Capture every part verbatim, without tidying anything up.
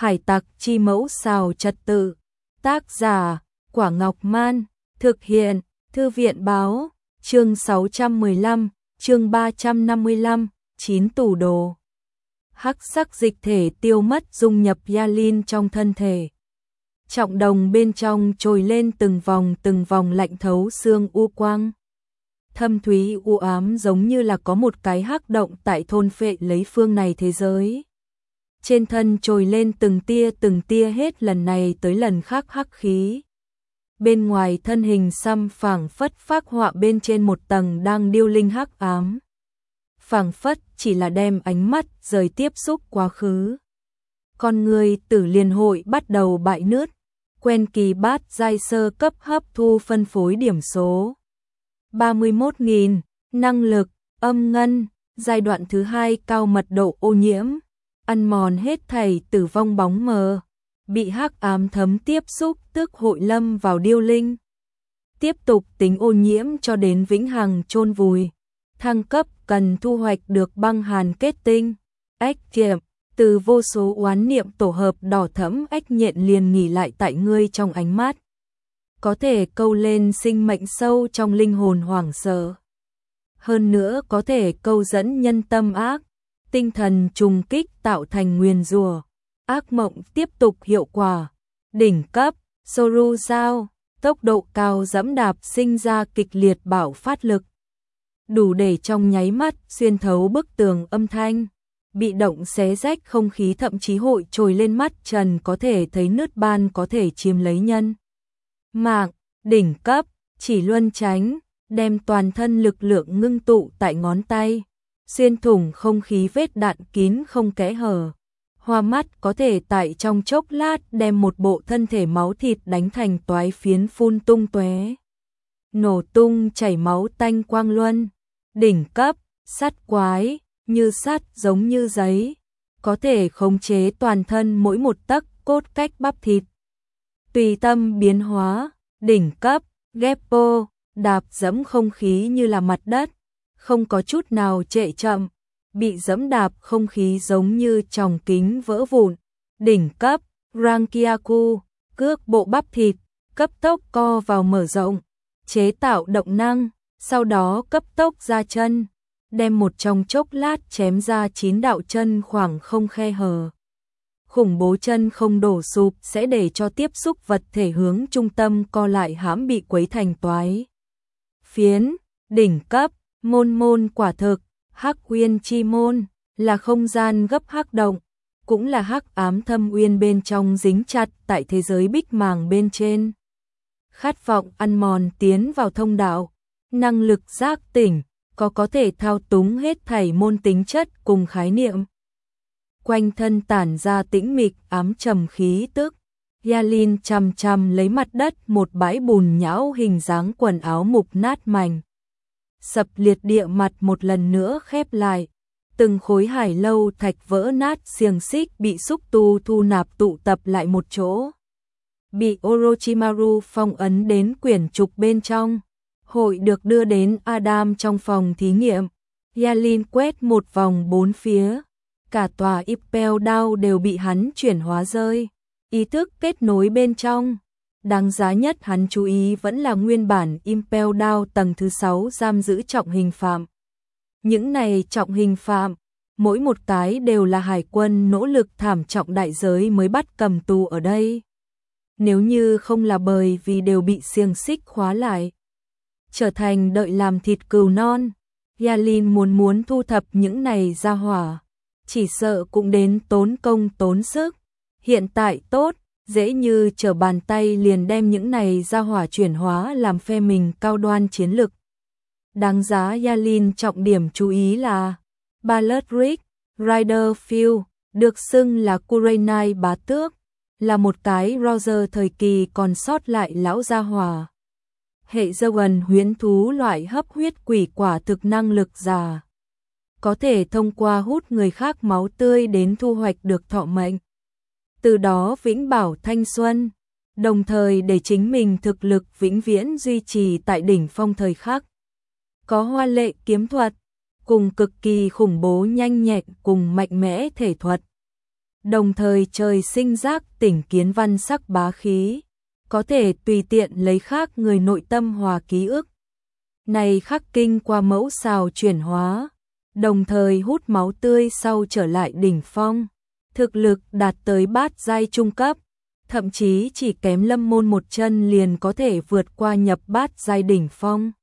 Hải tặc chi mẫu xào trật tự. Tác giả, Quả Ngọc Man. Thực hiện, Thư viện báo. Chương sáu trăm mười lăm, chương ba trăm năm mươi lăm, chín tủ đồ. Hắc sắc dịch thể tiêu mất dung nhập Yalin trong thân thể. Trọng đồng bên trong trồi lên từng vòng từng vòng lạnh thấu xương u quang. Thâm thúy u ám giống như là có một cái hắc động tại thôn phệ lấy phương này thế giới. Trên thân trồi lên từng tia từng tia hết lần này tới lần khác hắc khí. Bên ngoài thân hình xăm phảng phất phác họa bên trên một tầng đang điêu linh hắc ám. Phảng phất chỉ là đem ánh mắt rời tiếp xúc quá khứ. Con người tử liên hội bắt đầu bại nứt. Quen kỳ bát giai sơ cấp hấp thu phân phối điểm số. ba mươi mốt nghìn, năng lực, âm ngân, giai đoạn thứ hai cao mật độ ô nhiễm. Ăn mòn hết thảy tử vong bóng mờ. Bị hắc ám thấm tiếp xúc tức hội lâm vào điêu linh. Tiếp tục tính ô nhiễm cho đến vĩnh hằng chôn vùi. Thăng cấp cần thu hoạch được băng hàn kết tinh. Ách kiệm, từ vô số oán niệm tổ hợp đỏ thẫm ách nhện liền nghỉ lại tại ngươi trong ánh mắt. Có thể câu lên sinh mệnh sâu trong linh hồn hoảng sợ. Hơn nữa có thể câu dẫn nhân tâm ác. Tinh thần trùng kích tạo thành nguyền rủa. Ác mộng tiếp tục hiệu quả. Đỉnh cấp, Soru Giao, tốc độ cao dẫm đạp sinh ra kịch liệt bạo phát lực. Đủ để trong nháy mắt xuyên thấu bức tường âm thanh. Bị động xé rách không khí thậm chí hội trồi lên mắt trần có thể thấy nứt ban có thể chiếm lấy nhân. Mạng, đỉnh cấp, chỉ luân tránh, đem toàn thân lực lượng ngưng tụ tại ngón tay. Xuyên thủng không khí vết đạn kín không kẽ hở. Hoa mắt có thể tại trong chốc lát đem một bộ thân thể máu thịt đánh thành toái phiến phun tung tóe. Nổ tung chảy máu tanh quang luân. Đỉnh cấp, sắt quái, như sắt giống như giấy. Có thể khống chế toàn thân mỗi một tấc cốt cách bắp thịt. Tùy tâm biến hóa, đỉnh cấp, Geppo, đạp dẫm không khí như là mặt đất. Không có chút nào trệ chậm. Bị dẫm đạp không khí giống như tròng kính vỡ vụn. Đỉnh cấp, Rankiaku, cước bộ bắp thịt, cấp tốc co vào mở rộng, chế tạo động năng, sau đó cấp tốc ra chân, đem một trong chốc lát chém ra chín đạo chân khoảng không khe hở. Khủng bố chân không đổ sụp sẽ để cho tiếp xúc vật thể hướng trung tâm co lại hãm bị quấy thành toái phiến. Đỉnh cấp, môn môn quả thực. Hắc uyên chi môn là không gian gấp hắc động, cũng là hắc ám thâm uyên bên trong dính chặt tại thế giới bích màng bên trên. Khát vọng ăn mòn tiến vào thông đạo, năng lực giác tỉnh, có có thể thao túng hết thảy môn tính chất cùng khái niệm. Quanh thân tản ra tĩnh mịch ám trầm khí tức. Yalin chằm chằm lấy mặt đất một bãi bùn nhão hình dáng quần áo mục nát mảnh. Sập liệt địa mặt một lần nữa khép lại. Từng khối hải lâu thạch vỡ nát xiềng xích bị xúc tu thu nạp tụ tập lại một chỗ. Bị Orochimaru phong ấn đến quyển trục bên trong. Hội được đưa đến Adam trong phòng thí nghiệm. Yalin quét một vòng bốn phía. Cả tòa Impel Down đều bị hắn chuyển hóa rơi. Ý thức kết nối bên trong. Đáng giá nhất hắn chú ý vẫn là nguyên bản Impel Down tầng thứ sáu giam giữ trọng hình phạm. Những này trọng hình phạm, mỗi một cái đều là hải quân nỗ lực thảm trọng đại giới mới bắt cầm tù ở đây. Nếu như không là bởi vì đều bị xiềng xích khóa lại, trở thành đợi làm thịt cừu non, Yalin muốn muốn thu thập những này ra hỏa, chỉ sợ cũng đến tốn công tốn sức. Hiện tại tốt, dễ như trở bàn tay liền đem những này ra hỏa chuyển hóa làm phe mình cao đoan chiến lực. Đáng giá Yalin trọng điểm chú ý là Baldric Rider Field, được xưng là Kurenai bá tước, là một cái Roger thời kỳ còn sót lại lão gia hỏa. Hệ Zogan huyễn thú loại hấp huyết quỷ quả thực năng lực giả. Có thể thông qua hút người khác máu tươi đến thu hoạch được thọ mệnh. Từ đó vĩnh bảo thanh xuân, đồng thời để chính mình thực lực vĩnh viễn duy trì tại đỉnh phong thời khắc. Có hoa lệ kiếm thuật, cùng cực kỳ khủng bố nhanh nhẹn cùng mạnh mẽ thể thuật. đồng thời trời sinh giác tỉnh kiến văn sắc bá khí, có thể tùy tiện lấy khác người nội tâm hòa ký ức. Này khắc kinh qua mẫu xào chuyển hóa, đồng thời hút máu tươi sau trở lại đỉnh phong, thực lực đạt tới bát giai trung cấp, thậm chí chỉ kém Lâm Môn một chân liền có thể vượt qua nhập bát giai đỉnh phong.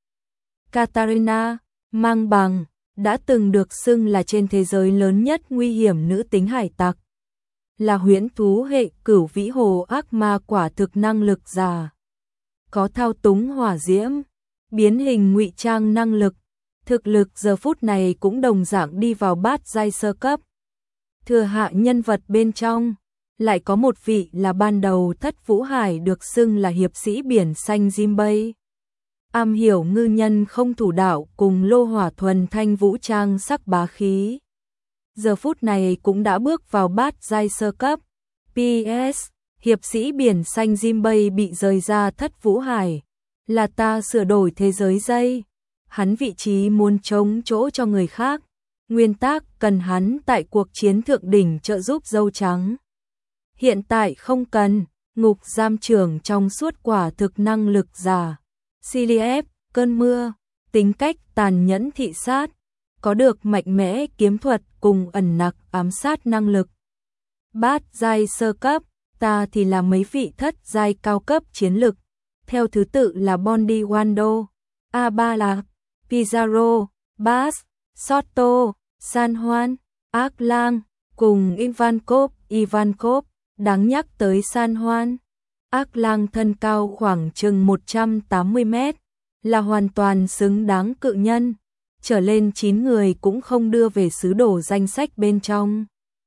Katarina, mang bằng, đã từng được xưng là trên thế giới lớn nhất nguy hiểm nữ tính hải tặc. Là huyễn thú hệ cửu vĩ hồ ác ma quả thực năng lực giả. Có thao túng hỏa diễm, biến hình ngụy trang năng lực, thực lực giờ phút này cũng đồng dạng đi vào bát giai sơ cấp. Thừa hạ nhân vật bên trong, lại có một vị là ban đầu Thất Vũ Hải được xưng là hiệp sĩ biển xanh Jinbei. Am hiểu ngư nhân không thủ đạo cùng lô hỏa thuần thanh vũ trang sắc bá khí. Giờ phút này cũng đã bước vào bát giai sơ cấp. pê ét. Hiệp sĩ biển xanh Jinbei bị rời ra Thất Vũ Hải. Là ta sửa đổi thế giới dây. Hắn vị trí muốn chống chỗ cho người khác. Nguyên tắc cần hắn tại cuộc chiến thượng đỉnh trợ giúp dâu trắng. Hiện tại không cần, ngục giam trưởng trong suốt quả thực năng lực giả. Silief, cơn mưa, tính cách tàn nhẫn thị sát, có được mạnh mẽ kiếm thuật cùng ẩn nặc ám sát năng lực. Bát giai sơ cấp, ta thì là mấy vị thất giai cao cấp chiến lực, theo thứ tự là Bondi Wando, Abala, Pizarro, Bass, Soto, San Juan, Ác Lang, cùng Ivankov, Ivankov, đáng nhắc tới San Juan. Ác Lang thân cao khoảng chừng một trăm tám mươi mét, là hoàn toàn xứng đáng cự nhân, trở lên chín người cũng không đưa về sứ đồ danh sách bên trong.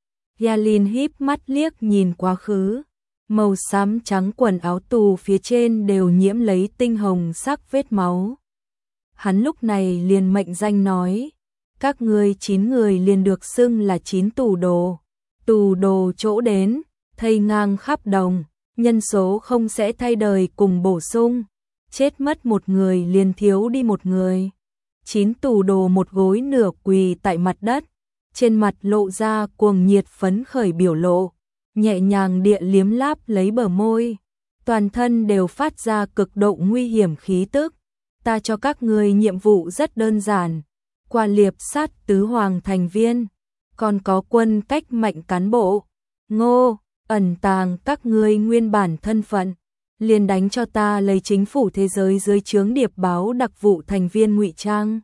Yalin híp mắt liếc nhìn quá khứ, màu xám trắng quần áo tù phía trên đều nhiễm lấy tinh hồng sắc vết máu. Hắn lúc này liền mệnh danh nói, các ngươi chín người liền được xưng là chín tù đồ. Tù đồ chỗ đến, thây ngang khắp đồng, nhân số không sẽ thay đời cùng bổ sung, chết mất một người liền thiếu đi một người. Chín tù đồ một gối nửa quỳ tại mặt đất, trên mặt lộ ra cuồng nhiệt phấn khởi biểu lộ, nhẹ nhàng địa liếm láp lấy bờ môi, toàn thân đều phát ra cực độ nguy hiểm khí tức. Ta cho các ngươi nhiệm vụ rất đơn giản, qua liệp sát tứ hoàng thành viên, còn có quân cách mạnh cán bộ. Ngô, ẩn tàng các ngươi nguyên bản thân phận, liền đánh cho ta lấy chính phủ thế giới dưới trướng điệp báo đặc vụ thành viên ngụy trang.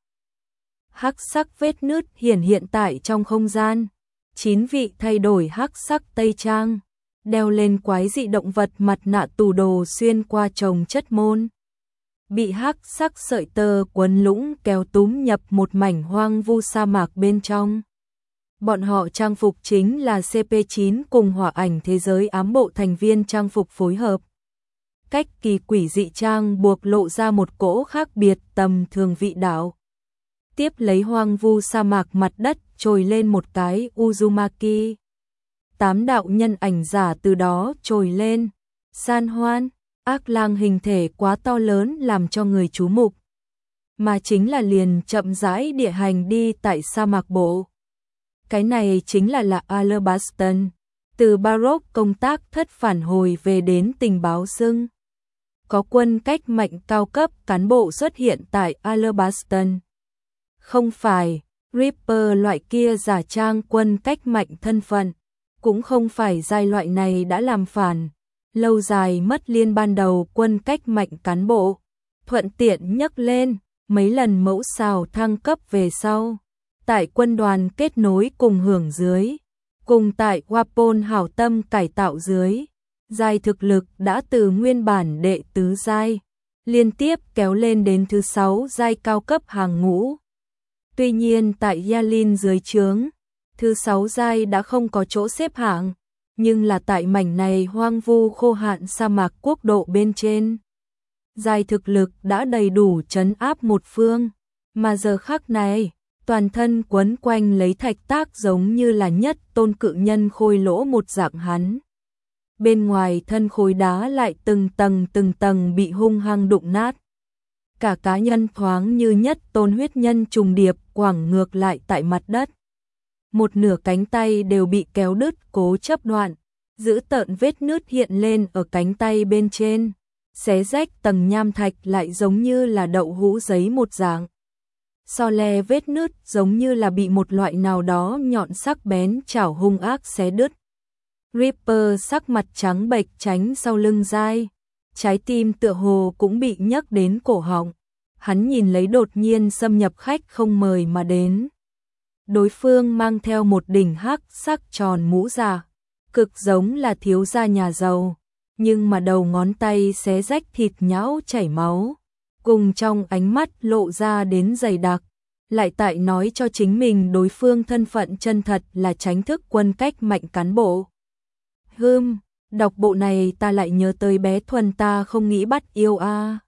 Hắc sắc vết nứt hiển hiện tại trong không gian, chín vị thay đổi hắc sắc tây trang, đeo lên quái dị động vật mặt nạ tù đồ xuyên qua trồng chất môn. Bị hắc sắc sợi tơ quấn lũng kéo túm nhập một mảnh hoang vu sa mạc bên trong. Bọn họ trang phục chính là xê pê chín cùng hỏa ảnh thế giới ám bộ thành viên trang phục phối hợp. Cách kỳ quỷ dị trang buộc lộ ra một cỗ khác biệt tầm thường vị đạo. Tiếp lấy hoang vu sa mạc mặt đất trồi lên một cái Uzumaki. Tám đạo nhân ảnh giả từ đó trồi lên. San Juan, Ác Lang hình thể quá to lớn làm cho người chú mục. Mà chính là liền chậm rãi địa hành đi tại sa mạc bộ. Cái này chính là là Alabaston, từ Baroque công tác thất phản hồi về đến tình báo xưng. Có quân cách mạnh cao cấp cán bộ xuất hiện tại Alabaston. Không phải Reaper loại kia giả trang quân cách mạnh thân phận, cũng không phải giai loại này đã làm phản, lâu dài mất liên ban đầu quân cách mạnh cán bộ, thuận tiện nhấc lên, mấy lần mẫu xào thăng cấp về sau. Tại quân đoàn kết nối cùng hưởng dưới, cùng tại Wapol hảo tâm cải tạo dưới, giai thực lực đã từ nguyên bản đệ tứ giai, liên tiếp kéo lên đến thứ sáu giai cao cấp hàng ngũ. Tuy nhiên tại Yalin dưới trướng, thứ sáu giai đã không có chỗ xếp hạng, nhưng là tại mảnh này hoang vu khô hạn sa mạc quốc độ bên trên. Giai thực lực đã đầy đủ trấn áp một phương, mà giờ khắc này, toàn thân quấn quanh lấy thạch tác giống như là nhất tôn cự nhân khôi lỗ một dạng hắn. Bên ngoài thân khối đá lại từng tầng từng tầng bị hung hăng đụng nát. Cả cá nhân thoáng như nhất tôn huyết nhân trùng điệp quẳng ngược lại tại mặt đất. một nửa cánh tay đều bị kéo đứt cố chấp đoạn, giữ tợn vết nứt hiện lên ở cánh tay bên trên, xé rách tầng nham thạch lại giống như là đậu hũ giấy một dạng. So le vết nứt giống như là bị một loại nào đó nhọn sắc bén chảo hung ác xé đứt. Reaper sắc mặt trắng bệch tránh sau lưng dai, trái tim tựa hồ cũng bị nhấc đến cổ họng. Hắn nhìn lấy đột nhiên xâm nhập khách không mời mà đến. Đối phương mang theo một đỉnh hắc sắc tròn mũ giả, cực giống là thiếu gia nhà giàu, nhưng mà đầu ngón tay xé rách thịt nhão chảy máu, cùng trong ánh mắt lộ ra đến dày đặc, lại tại nói cho chính mình đối phương thân phận chân thật là tránh thức quân cách mạnh cán bộ. Hừm, đọc bộ này ta lại nhớ tới bé Thuần ta không nghĩ bắt yêu a.